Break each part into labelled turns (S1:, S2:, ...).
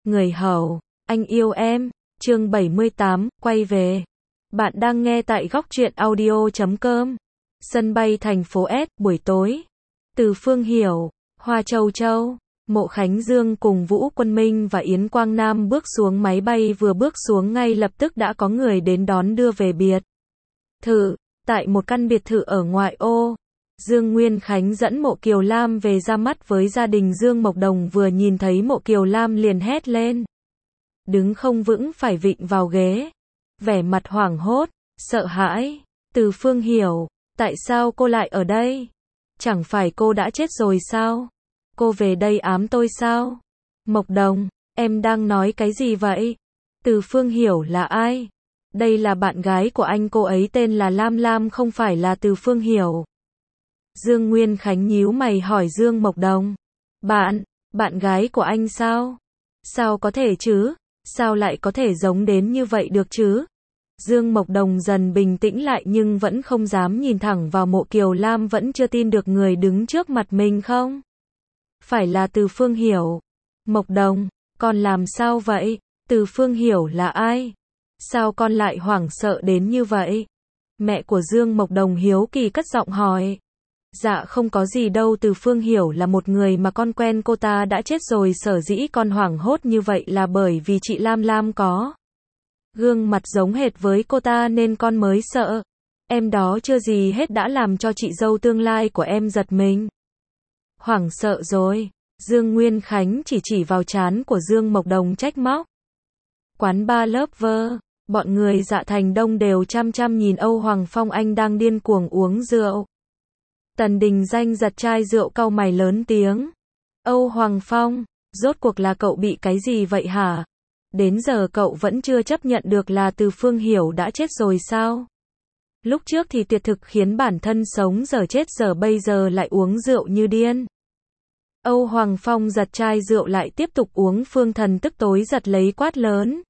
S1: Người hầu, anh yêu em, chương 78, quay về. Bạn đang nghe tại góc truyện audio.com. Sân bay thành phố S, buổi tối. Từ Phương Hiểu, Hoa Châu Châu, Mộ Khánh Dương cùng Vũ Quân Minh và Yến Quang Nam bước xuống máy bay, vừa bước xuống ngay lập tức đã có người đến đón đưa về biệt thự. Tại một căn biệt thự ở ngoại ô, Dương Nguyên Khánh dẫn Mộ Kiều Lam về ra mắt với gia đình Dương Mộc Đồng, vừa nhìn thấy Mộ Kiều Lam liền hét lên. Đứng không vững phải vịn vào ghế. Vẻ mặt hoảng hốt, sợ hãi. Từ Phương Hiểu, tại sao cô lại ở đây? Chẳng phải cô đã chết rồi sao? Cô về đây ám tôi sao? Mộc Đồng, em đang nói cái gì vậy? Từ Phương Hiểu là ai? Đây là bạn gái của anh, cô ấy tên là Lam Lam, không phải là Từ Phương Hiểu. Dương Nguyên Khánh nhíu mày hỏi Dương Mộc Đồng. Bạn gái của anh sao? Sao có thể chứ? Sao lại có thể giống đến như vậy được chứ? Dương Mộc Đồng dần bình tĩnh lại nhưng vẫn không dám nhìn thẳng vào Mộ Kiều Lam, vẫn chưa tin được người đứng trước mặt mình không? Phải là Từ Phương Hiểu. Mộc Đồng, con làm sao vậy? Từ Phương Hiểu là ai? Sao con lại hoảng sợ đến như vậy? Mẹ của Dương Mộc Đồng hiếu kỳ cất giọng hỏi. Dạ không có gì đâu, Từ Phương Hiểu là một người mà con quen, cô ta đã chết rồi, sở dĩ con hoảng hốt như vậy là bởi vì chị Lam Lam có gương mặt giống hệt với cô ta nên con mới sợ. Em đó chưa gì hết đã làm cho chị dâu tương lai của em giật mình. Hoảng sợ rồi, Dương Nguyên Khánh chỉ vào trán của Dương Mộc Đồng trách móc. Quán bar Lover, bọn người Dạ Thành Đông đều chăm nhìn Âu Hoàng Phong, anh đang điên cuồng uống rượu. Tần Đình Danh giật chai rượu cau mày lớn tiếng. Âu Hoàng Phong, rốt cuộc là cậu bị cái gì vậy hả? Đến giờ cậu vẫn chưa chấp nhận được là Từ Phương Hiểu đã chết rồi sao? Lúc trước thì tuyệt thực khiến bản thân sống giờ chết, giờ bây giờ lại uống rượu như điên. Âu Hoàng Phong giật chai rượu lại tiếp tục uống, Phương Thần tức tối giật lấy quát lớn.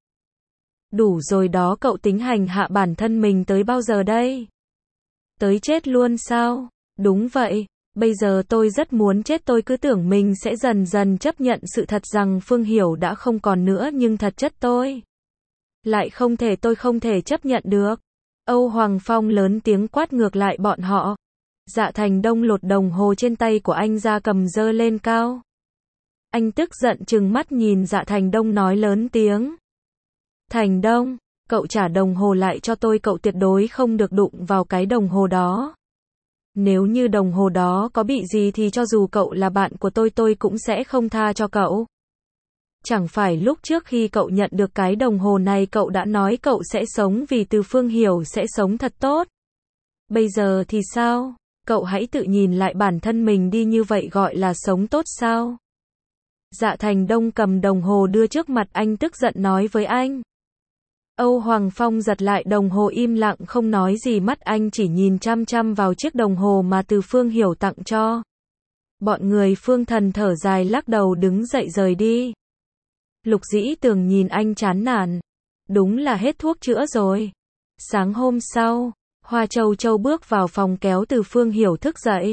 S1: Đủ rồi đó, cậu tính hành hạ bản thân mình tới bao giờ đây? Tới chết luôn sao? Đúng vậy, bây giờ tôi rất muốn chết, tôi cứ tưởng mình sẽ dần dần chấp nhận sự thật rằng Phương Hiểu đã không còn nữa, nhưng thật chất tôi tôi không thể chấp nhận được. Âu Hoàng Phong lớn tiếng quát ngược lại bọn họ. Dạ Thành Đông lột đồng hồ trên tay của anh ra, cầm giơ lên cao. Anh tức giận trừng mắt nhìn Dạ Thành Đông nói lớn tiếng. Thành Đông, cậu trả đồng hồ lại cho tôi, cậu tuyệt đối không được đụng vào cái đồng hồ đó. Nếu như đồng hồ đó có bị gì thì cho dù cậu là bạn của tôi cũng sẽ không tha cho cậu. Chẳng phải lúc trước khi cậu nhận được cái đồng hồ này cậu đã nói cậu sẽ sống vì Từ Phương Hiểu sẽ sống thật tốt. Bây giờ thì sao? Cậu hãy tự nhìn lại bản thân mình đi, như vậy gọi là sống tốt sao? Dạ Thành Đông cầm đồng hồ đưa trước mặt anh, tức giận nói với anh. Âu Hoàng Phong giật lại đồng hồ, im lặng không nói gì, mắt anh chỉ nhìn chăm vào chiếc đồng hồ mà Từ Phương Hiểu tặng cho. Bọn người Phương Thần thở dài lắc đầu đứng dậy rời đi. Lục Dĩ Tường nhìn anh chán nản. Đúng là hết thuốc chữa rồi. Sáng hôm sau, Hoa Châu Châu bước vào phòng kéo Từ Phương Hiểu thức dậy.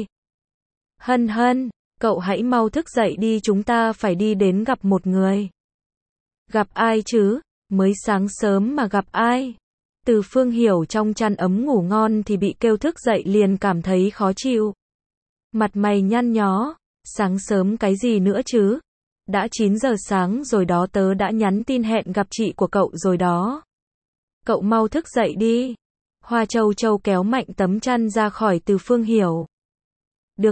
S1: Hân Hân, cậu hãy mau thức dậy đi, chúng ta phải đi đến gặp một người. Gặp ai chứ? Mới sáng sớm mà gặp ai? Từ Phương Hiểu trong chăn ấm ngủ ngon thì bị kêu thức dậy liền cảm thấy khó chịu. Mặt mày nhăn nhó, sáng sớm cái gì nữa chứ? Đã 9 giờ sáng rồi đó, tớ đã nhắn tin hẹn gặp chị của cậu rồi đó. Cậu mau thức dậy đi. Hoa Châu Châu kéo mạnh tấm chăn ra khỏi Từ Phương Hiểu. Được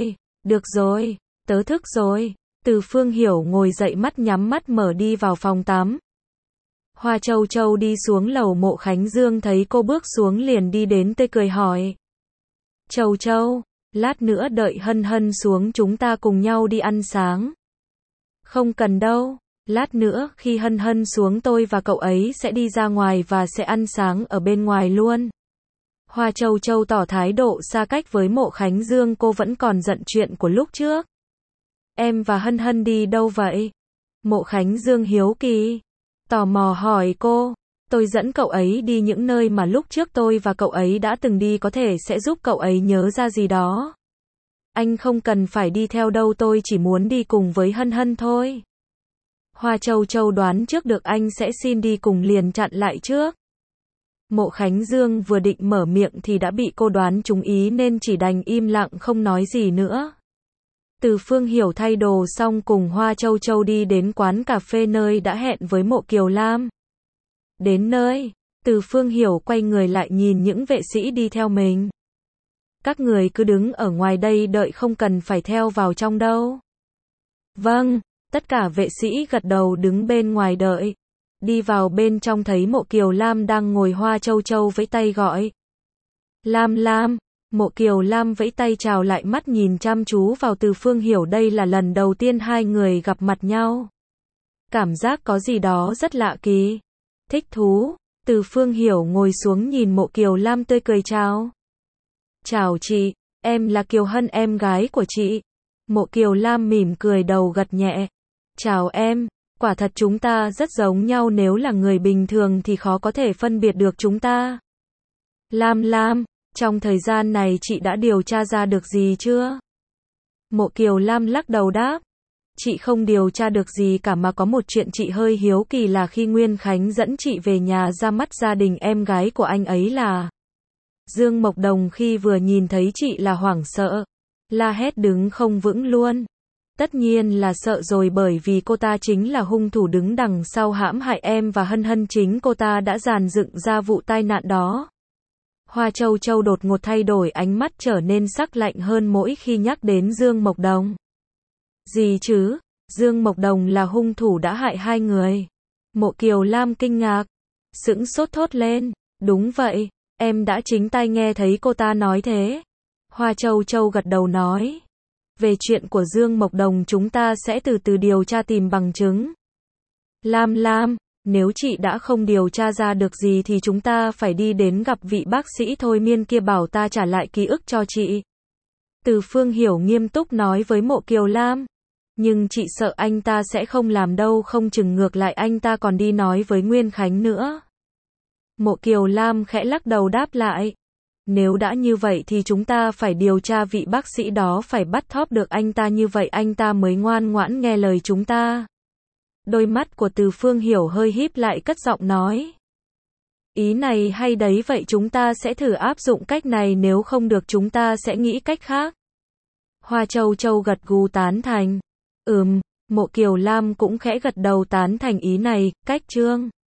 S1: rồi, tớ thức rồi. Từ Phương Hiểu ngồi dậy, mắt nhắm mắt mở đi vào phòng tắm. Hoa Châu Châu đi xuống lầu, Mộ Khánh Dương thấy cô bước xuống liền đi đến tươi cười hỏi. Châu Châu, lát nữa đợi Hân Hân xuống chúng ta cùng nhau đi ăn sáng. Không cần đâu, lát nữa khi Hân Hân xuống tôi và cậu ấy sẽ đi ra ngoài và sẽ ăn sáng ở bên ngoài luôn. Hoa Châu Châu tỏ thái độ xa cách với Mộ Khánh Dương, cô vẫn còn giận chuyện của lúc trước. Em và Hân Hân đi đâu vậy? Mộ Khánh Dương hiếu kỳ, tò mò hỏi cô. Tôi dẫn cậu ấy đi những nơi mà lúc trước tôi và cậu ấy đã từng đi, có thể sẽ giúp cậu ấy nhớ ra gì đó. Anh không cần phải đi theo đâu, tôi chỉ muốn đi cùng với Hân Hân thôi. Hoa Châu Châu đoán trước được anh sẽ xin đi cùng liền chặn lại trước. Mộ Khánh Dương vừa định mở miệng thì đã bị cô đoán trúng ý nên chỉ đành im lặng không nói gì nữa. Từ Phương Hiểu thay đồ xong cùng Hoa Châu Châu đi đến quán cà phê nơi đã hẹn với Mộ Kiều Lam. Đến nơi, Từ Phương Hiểu quay người lại nhìn những vệ sĩ đi theo mình. Các người cứ đứng ở ngoài đây đợi, không cần phải theo vào trong đâu. Vâng, tất cả vệ sĩ gật đầu đứng bên ngoài đợi. Đi vào bên trong thấy Mộ Kiều Lam đang ngồi, Hoa Châu Châu vẫy tay gọi. Lam Lam, Mộ Kiều Lam vẫy tay chào lại, mắt nhìn chăm chú vào Từ Phương Hiểu, đây là lần đầu tiên hai người gặp mặt nhau. Cảm giác có gì đó rất lạ kỳ. Thích thú, Từ Phương Hiểu ngồi xuống nhìn Mộ Kiều Lam tươi cười chào. Chào chị, em là Kiều Hân, em gái của chị. Mộ Kiều Lam mỉm cười đầu gật nhẹ. Chào em, quả thật chúng ta rất giống nhau, nếu là người bình thường thì khó có thể phân biệt được chúng ta. Lam Lam, trong thời gian này chị đã điều tra ra được gì chưa? Mộ Kiều Lam lắc đầu đáp. Chị không điều tra được gì cả, mà có một chuyện chị hơi hiếu kỳ là khi Nguyên Khánh dẫn chị về nhà ra mắt gia đình em gái của anh ấy là Dương Mộc Đồng, khi vừa nhìn thấy chị là hoảng sợ, la hét đứng không vững luôn. Tất nhiên là sợ rồi, bởi vì cô ta chính là hung thủ đứng đằng sau hãm hại em và Hân Hân, chính cô ta đã dàn dựng ra vụ tai nạn đó. Hoa Châu Châu đột ngột thay đổi, ánh mắt trở nên sắc lạnh hơn mỗi khi nhắc đến Dương Mộc Đồng. Gì chứ? Dương Mộc Đồng là hung thủ đã hại hai người? Mộ Kiều Lam kinh ngạc, sững sốt thốt lên. Đúng vậy, em đã chính tai nghe thấy cô ta nói thế. Hoa Châu Châu gật đầu nói. Về chuyện của Dương Mộc Đồng chúng ta sẽ từ từ điều tra tìm bằng chứng. Lam Lam, nếu chị đã không điều tra ra được gì thì chúng ta phải đi đến gặp vị bác sĩ thôi miên kia, bảo ta trả lại ký ức cho chị. Từ Phương Hiểu nghiêm túc nói với Mộ Kiều Lam. Nhưng chị sợ anh ta sẽ không làm đâu, không chừng ngược lại anh ta còn đi nói với Nguyên Khánh nữa. Mộ Kiều Lam khẽ lắc đầu đáp lại. Nếu đã như vậy thì chúng ta phải điều tra vị bác sĩ đó, phải bắt thóp được anh ta, như vậy anh ta mới ngoan ngoãn nghe lời chúng ta. Đôi mắt của Từ Phương Hiểu hơi híp lại, cất giọng nói. Ý này hay đấy, vậy chúng ta sẽ thử áp dụng cách này, nếu không được chúng ta sẽ nghĩ cách khác. Hoa Châu Châu gật gù tán thành. Mộ Kiều Lam cũng khẽ gật đầu tán thành ý này. Cách chương